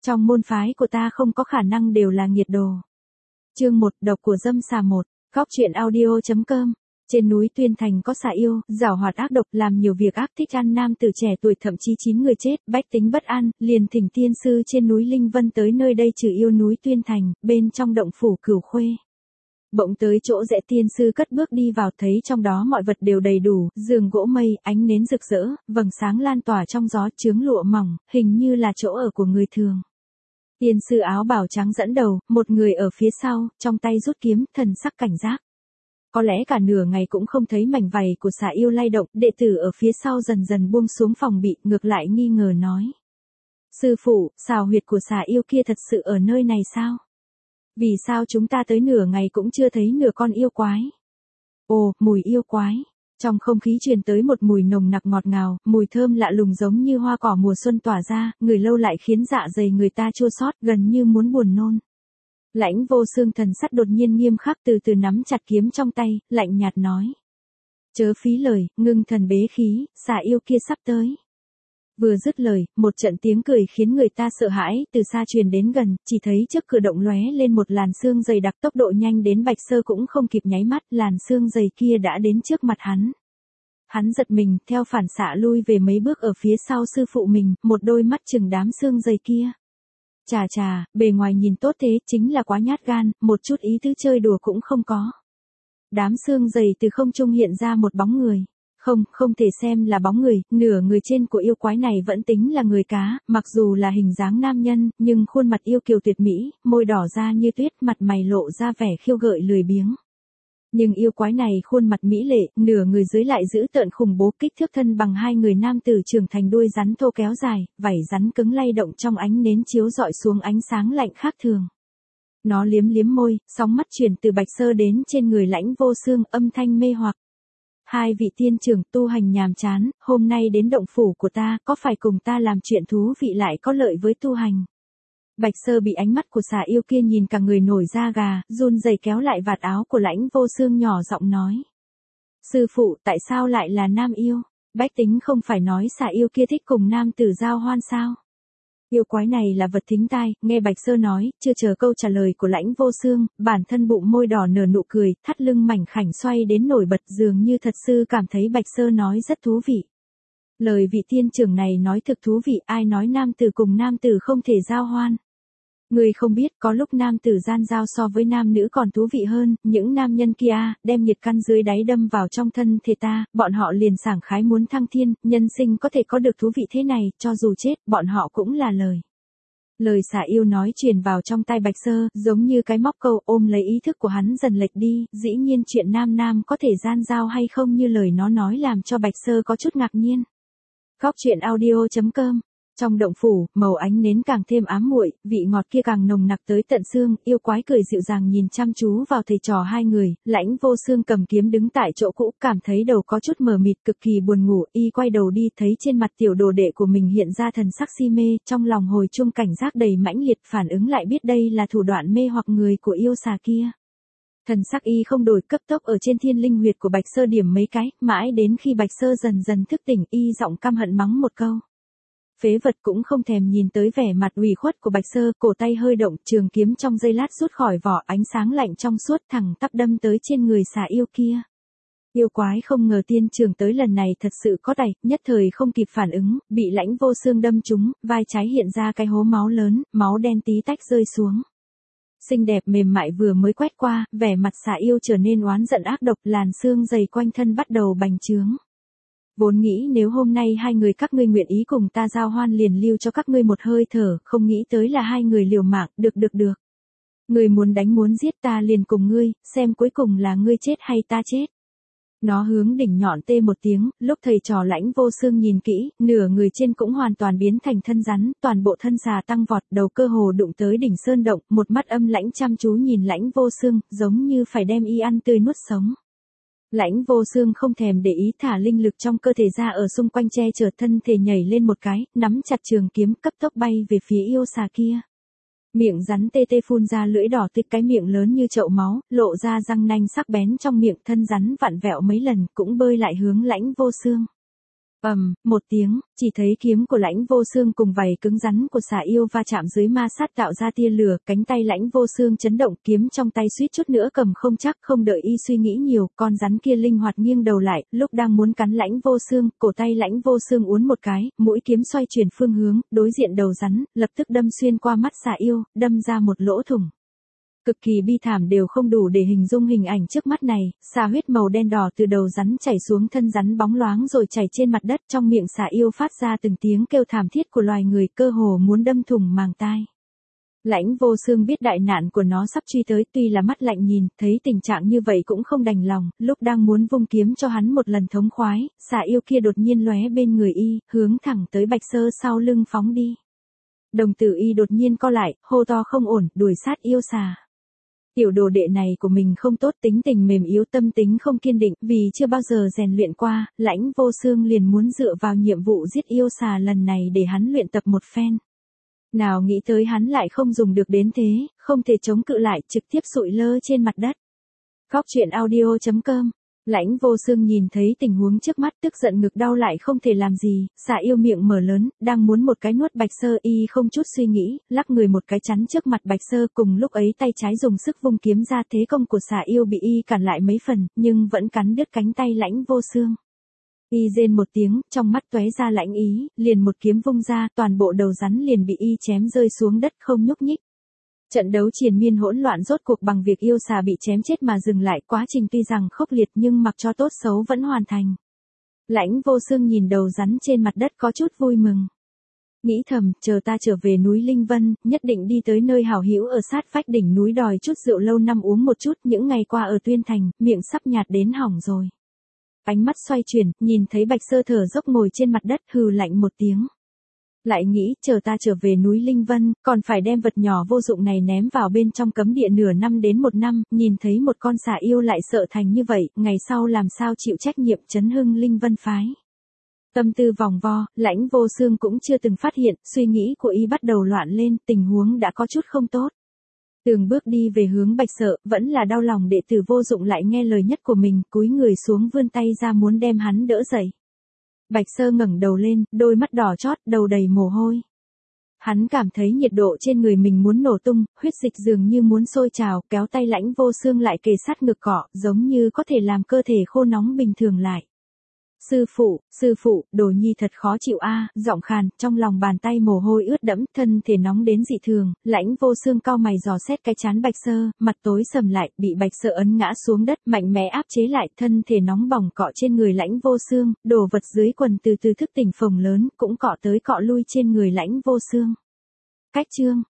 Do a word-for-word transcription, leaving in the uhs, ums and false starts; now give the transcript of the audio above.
Trong môn phái của ta không có khả năng đều là nghiệt đồ. Chương một, độc của dâm xà một, góc truyện audio chấm com. Trên núi Tuyên Thành có xà yêu, giảo hoạt ác độc, làm nhiều việc ác, thích ăn nam tử trẻ tuổi, thậm chí chín người chết, bách tính bất an, liền thỉnh tiên sư trên núi Linh Vân tới nơi đây trừ yêu núi Tuyên Thành, bên trong động phủ Cửu Khuê. Bỗng tới chỗ rẽ, tiên sư cất bước đi vào, thấy trong đó mọi vật đều đầy đủ, giường gỗ mây, ánh nến rực rỡ, vầng sáng lan tỏa trong gió, chướng lụa mỏng, hình như là chỗ ở của người thường. Tiên sư áo bào trắng dẫn đầu, một người ở phía sau, trong tay rút kiếm, thần sắc cảnh giác. Có lẽ cả nửa ngày cũng không thấy mảnh vảy của xà yêu lay động, đệ tử ở phía sau dần dần buông xuống phòng bị, ngược lại nghi ngờ nói. Sư phụ, xào huyệt của xà yêu kia thật sự ở nơi này sao? Vì sao chúng ta tới nửa ngày cũng chưa thấy nửa con yêu quái? Ồ, mùi yêu quái. Trong không khí truyền tới một mùi nồng nặc ngọt ngào, mùi thơm lạ lùng giống như hoa cỏ mùa xuân tỏa ra, ngửi lâu lại khiến dạ dày người ta chua xót, gần như muốn buồn nôn. Lãnh Vô Xương thần sắc đột nhiên nghiêm khắc, từ từ nắm chặt kiếm trong tay, lạnh nhạt nói. Chớ phí lời, ngưng thần bế khí, xà yêu kia sắp tới. Vừa dứt lời, một trận tiếng cười khiến người ta sợ hãi, từ xa truyền đến gần, chỉ thấy trước cửa động lóe lên một làn sương dày đặc, tốc độ nhanh đến Bạch Sơ cũng không kịp nháy mắt, làn sương dày kia đã đến trước mặt hắn. Hắn giật mình, theo phản xạ lui về mấy bước ở phía sau sư phụ mình, một đôi mắt chừng đám sương dày kia. Chà chà, bề ngoài nhìn tốt thế, chính là quá nhát gan, một chút ý tứ chơi đùa cũng không có. Đám sương dày từ không trung hiện ra một bóng người. Không, không thể xem là bóng người, nửa người trên của yêu quái này vẫn tính là người cá, mặc dù là hình dáng nam nhân, nhưng khuôn mặt yêu kiều tuyệt mỹ, môi đỏ da như tuyết, mặt mày lộ ra vẻ khiêu gợi lười biếng. Nhưng yêu quái này khuôn mặt mỹ lệ, nửa người dưới lại giữ tợn khủng bố, kích thước thân bằng hai người nam tử trưởng thành, đuôi rắn thô kéo dài, vảy rắn cứng lay động trong ánh nến chiếu rọi xuống ánh sáng lạnh khác thường. Nó liếm liếm môi, sóng mắt chuyển từ Bạch Sơ đến trên người Lãnh Vô Xương, âm thanh mê hoặc. Hai vị tiên trưởng, tu hành nhàm chán, hôm nay đến động phủ của ta, có phải cùng ta làm chuyện thú vị lại có lợi với tu hành? Bạch Sơ bị ánh mắt của xà yêu kia nhìn cả người nổi da gà, run rẩy kéo lại vạt áo của Lãnh Vô Xương, nhỏ giọng nói. Sư phụ, tại sao lại là nam yêu? Bách tính không phải nói xà yêu kia thích cùng nam tử giao hoan sao? Yêu quái này là vật thính tai, nghe Bạch Sơ nói, chưa chờ câu trả lời của Lãnh Vô Xương, bản thân bụng môi đỏ nở nụ cười, thắt lưng mảnh khảnh xoay đến nổi bật, dường như thật sự cảm thấy Bạch Sơ nói rất thú vị. Lời vị tiên trưởng này nói thực thú vị, ai nói nam tử cùng nam tử không thể giao hoan. Người không biết, có lúc nam tử gian giao so với nam nữ còn thú vị hơn, những nam nhân kia, đem nhiệt căn dưới đáy đâm vào trong thân thể ta, bọn họ liền sảng khái muốn thăng thiên, nhân sinh có thể có được thú vị thế này, cho dù chết, bọn họ cũng là lời. Lời xà yêu nói truyền vào trong tai Bạch Sơ, giống như cái móc câu, ôm lấy ý thức của hắn dần lệch đi, dĩ nhiên chuyện nam nam có thể gian giao hay không như lời nó nói làm cho Bạch Sơ có chút ngạc nhiên. Góc truyện audio chấm com. Trong động phủ, màu ánh nến càng thêm ám muội, vị ngọt kia càng nồng nặc tới tận xương, yêu quái cười dịu dàng nhìn chăm chú vào thầy trò hai người, Lãnh Vô Xương cầm kiếm đứng tại chỗ cũ, cảm thấy đầu có chút mờ mịt, cực kỳ buồn ngủ, y quay đầu đi, thấy trên mặt tiểu đồ đệ của mình hiện ra thần sắc si mê, trong lòng hồi chuông cảnh giác đầy mãnh liệt, phản ứng lại biết đây là thủ đoạn mê hoặc người của yêu xà kia. Thần sắc y không đổi, cấp tốc ở trên thiên linh huyệt của Bạch Sơ điểm mấy cái, mãi đến khi Bạch Sơ dần dần thức tỉnh, y giọng căm hận mắng một câu. Phế vật, cũng không thèm nhìn tới vẻ mặt ủy khuất của Bạch Sơ, cổ tay hơi động, trường kiếm trong giây lát rút khỏi vỏ, ánh sáng lạnh trong suốt thẳng tắp đâm tới trên người xà yêu kia. Yêu quái không ngờ tiên trưởng tới lần này thật sự có tài, nhất thời không kịp phản ứng, bị Lãnh Vô Xương đâm trúng, vai trái hiện ra cái hố máu lớn, máu đen tí tách rơi xuống. Xinh đẹp mềm mại vừa mới quét qua, vẻ mặt xà yêu trở nên oán giận ác độc, làn xương dày quanh thân bắt đầu bành trướng. Vốn nghĩ nếu hôm nay hai người các ngươi nguyện ý cùng ta giao hoan liền lưu cho các ngươi một hơi thở, không nghĩ tới là hai người liều mạng, được được được. Người muốn đánh muốn giết ta liền cùng ngươi, xem cuối cùng là ngươi chết hay ta chết. Nó hướng đỉnh nhọn tê một tiếng, lúc thầy trò Lãnh Vô Xương nhìn kỹ, nửa người trên cũng hoàn toàn biến thành thân rắn, toàn bộ thân xà tăng vọt, đầu cơ hồ đụng tới đỉnh sơn động, một mắt âm lãnh chăm chú nhìn Lãnh Vô Xương, giống như phải đem y ăn tươi nuốt sống. Lãnh Vô Xương không thèm để ý, thả linh lực trong cơ thể ra ở xung quanh, che chở thân thể nhảy lên một cái, nắm chặt trường kiếm, cấp tốc bay về phía yêu xà kia. Miệng rắn tê tê phun ra lưỡi đỏ tít, cái miệng lớn như chậu máu, lộ ra răng nanh sắc bén trong miệng, thân rắn vặn vẹo mấy lần, cũng bơi lại hướng Lãnh Vô Xương. Ầm, một tiếng, chỉ thấy kiếm của Lãnh Vô Xương cùng vảy cứng rắn của xà yêu va chạm dưới ma sát tạo ra tia lửa, cánh tay Lãnh Vô Xương chấn động, kiếm trong tay suýt chút nữa cầm không chắc, không đợi y suy nghĩ nhiều, con rắn kia linh hoạt nghiêng đầu lại, lúc đang muốn cắn Lãnh Vô Xương, cổ tay Lãnh Vô Xương uốn một cái, mũi kiếm xoay chuyển phương hướng, đối diện đầu rắn, lập tức đâm xuyên qua mắt xà yêu, đâm ra một lỗ thủng. Cực kỳ bi thảm đều không đủ để hình dung hình ảnh trước mắt này, xà huyết màu đen đỏ từ đầu rắn chảy xuống thân rắn bóng loáng rồi chảy trên mặt đất, trong miệng xà yêu phát ra từng tiếng kêu thảm thiết của loài người, cơ hồ muốn đâm thủng màng tai. Lãnh Vô Xương biết đại nạn của nó sắp truy tới, tuy là mắt lạnh nhìn, thấy tình trạng như vậy cũng không đành lòng, lúc đang muốn vung kiếm cho hắn một lần thống khoái, xà yêu kia đột nhiên lóe bên người y, hướng thẳng tới Bạch Sơ sau lưng phóng đi. Đồng tử y đột nhiên co lại, hô to không ổn, đuổi sát yêu xà. Tiểu đồ đệ này của mình không tốt, tính tình mềm yếu, tâm tính không kiên định, vì chưa bao giờ rèn luyện qua, Lãnh Vô Xương liền muốn dựa vào nhiệm vụ giết yêu xà lần này để hắn luyện tập một phen. Nào nghĩ tới hắn lại không dùng được đến thế, không thể chống cự lại, trực tiếp sụi lơ trên mặt đất. Góc truyện audio chấm com. Lãnh Vô Xương nhìn thấy tình huống trước mắt, tức giận ngực đau lại không thể làm gì, xà yêu miệng mở lớn, đang muốn một cái nuốt Bạch Sơ, y không chút suy nghĩ, lắc người một cái chắn trước mặt Bạch Sơ, cùng lúc ấy tay trái dùng sức vung kiếm ra, thế công của xà yêu bị y cản lại mấy phần, nhưng vẫn cắn đứt cánh tay Lãnh Vô Xương. Y rên một tiếng, trong mắt tóe ra lãnh ý, liền một kiếm vung ra, toàn bộ đầu rắn liền bị y chém rơi xuống đất không nhúc nhích. Trận đấu triền miên hỗn loạn rốt cuộc bằng việc yêu xà bị chém chết mà dừng lại, quá trình tuy rằng khốc liệt nhưng mặc cho tốt xấu vẫn hoàn thành. Lãnh Vô Xương nhìn đầu rắn trên mặt đất có chút vui mừng. Nghĩ thầm, chờ ta trở về núi Linh Vân, nhất định đi tới nơi hảo hữu ở sát vách đỉnh núi đòi chút rượu lâu năm uống một chút, những ngày qua ở Tuyên Thành, miệng sắp nhạt đến hỏng rồi. Ánh mắt xoay chuyển, nhìn thấy Bạch Sơ thở dốc ngồi trên mặt đất, hừ lạnh một tiếng. Lại nghĩ, chờ ta trở về núi Linh Vân, còn phải đem vật nhỏ vô dụng này ném vào bên trong cấm địa nửa năm đến một năm, nhìn thấy một con xà yêu lại sợ thành như vậy, ngày sau làm sao chịu trách nhiệm trấn hưng Linh Vân phái. Tâm tư vòng vo, Lãnh Vô Xương cũng chưa từng phát hiện, suy nghĩ của y bắt đầu loạn lên, tình huống đã có chút không tốt. Từng bước đi về hướng Bạch Sợ, vẫn là đau lòng đệ tử vô dụng lại nghe lời nhất của mình, cúi người xuống vươn tay ra muốn đem hắn đỡ dậy. Bạch Sơ ngẩng đầu lên, đôi mắt đỏ chót, đầu đầy mồ hôi. Hắn cảm thấy nhiệt độ trên người mình muốn nổ tung, huyết dịch dường như muốn sôi trào, kéo tay Lãnh Vô Xương lại kề sát ngực cọ, giống như có thể làm cơ thể khô nóng bình thường lại. Sư phụ, sư phụ, đồ nhi thật khó chịu a, giọng khàn, trong lòng bàn tay mồ hôi ướt đẫm, thân thể nóng đến dị thường, Lãnh Vô Xương cau mày dò xét cái trán Bạch Sơ, mặt tối sầm lại, bị Bạch Sơ ấn ngã xuống đất, mạnh mẽ áp chế lại, thân thể nóng bỏng cọ trên người Lãnh Vô Xương, đồ vật dưới quần từ từ thức tỉnh phồng lớn, cũng cọ tới cọ lui trên người Lãnh Vô Xương. Cách chương